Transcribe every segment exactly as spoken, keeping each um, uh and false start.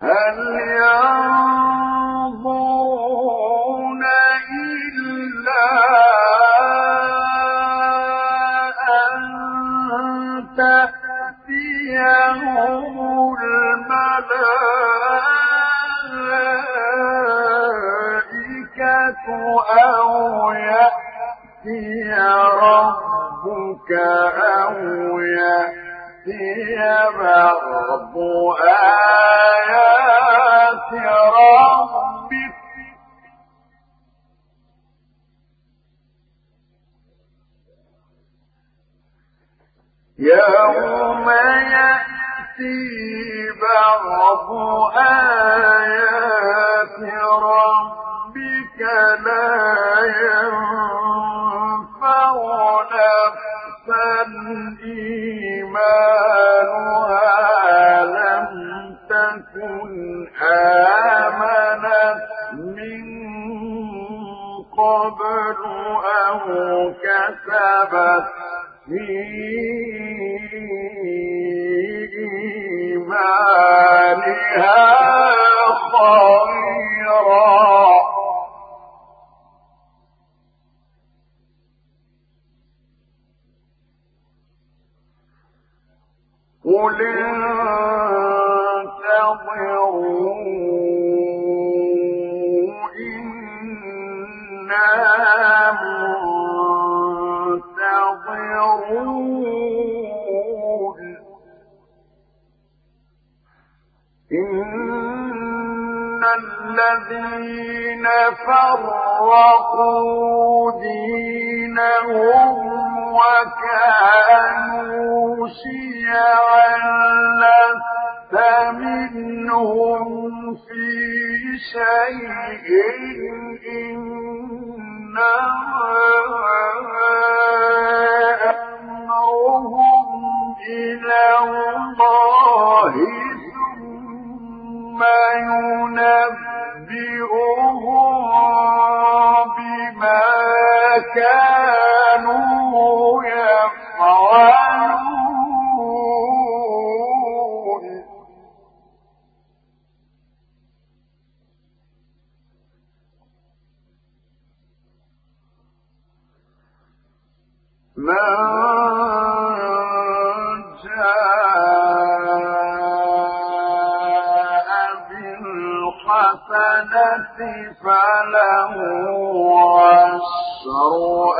هل ينظرون إلا أن تأتيهم الملائكة أو يأتي ربك أو يأتي بعض آيات ربك يوم يأتي بعض آيات ربك لا ينفع نفسا إيمانها لم تكن آمنت من قبل أو كسبت في إيمانها خيرا قل انتظروا إنا منتظرون إن الذين فرقوا دينهم وكانوا شيعا لست منهم في شيء إنما أمرهم إلى الله ثم ينبئهم بما كانوا يفعلون من جاء بالحسنة فله عشر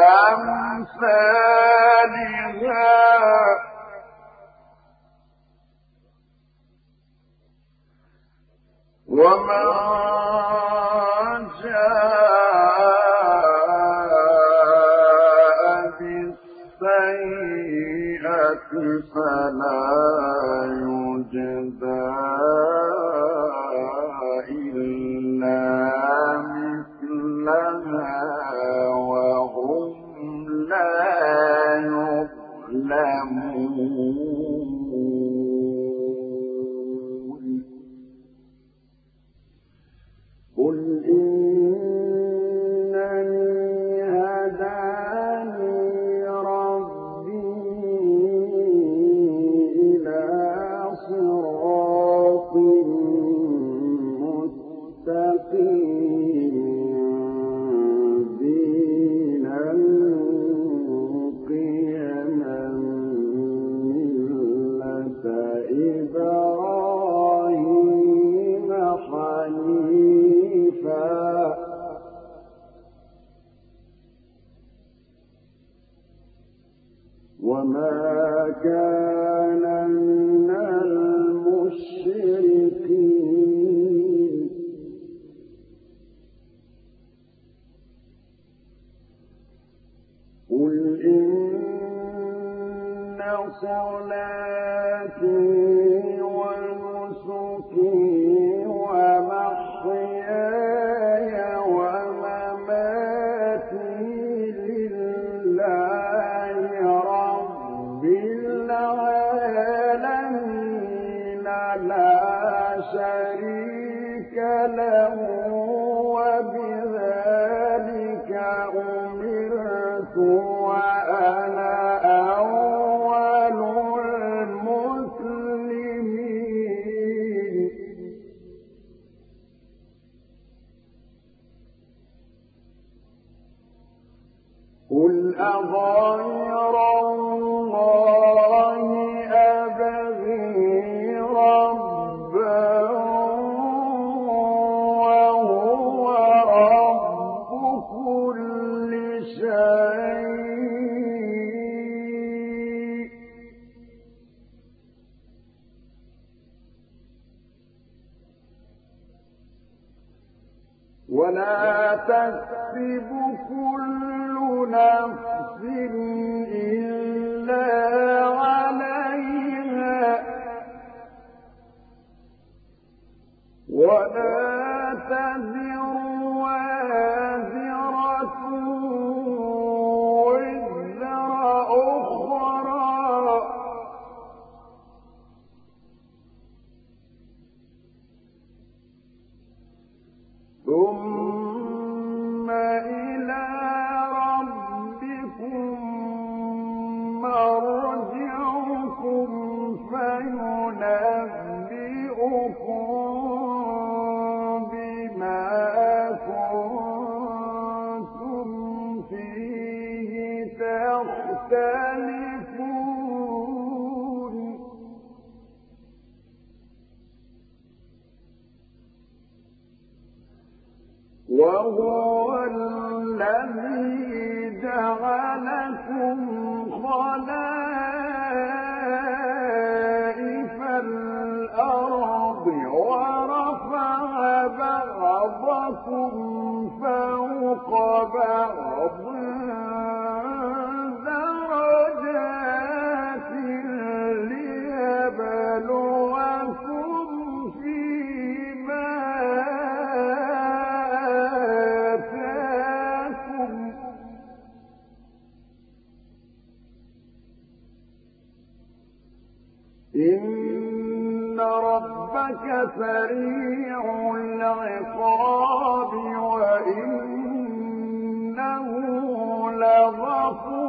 أمثالها ومن جاء بالسيئة فلا يجزى إلا مثلها وهم لا يظلمون قل إنني هداني ربي إلى صراط مستقيم دينا قيما ملة إبراهيم حنيفا وما كان من المشركين قل إن صلاتي ونسكي ومحياي ومماتي لله رب العالمين لا شريك له وبذلك أمرت وأنا أول المسلمين ولا تكسب كل نفس إلا عليها ولا تزر وازرة وزر أخرى ثم إلى ربكم مرجعكم فينبئكم بما كنتم فيه تختلفون وهو الذي جعلكم خلائف الأرض ورفع بعضكم فوق بعض درجات ليبلوكم فيما آتاكم إن ربك سريع العقاب وإنه لغفور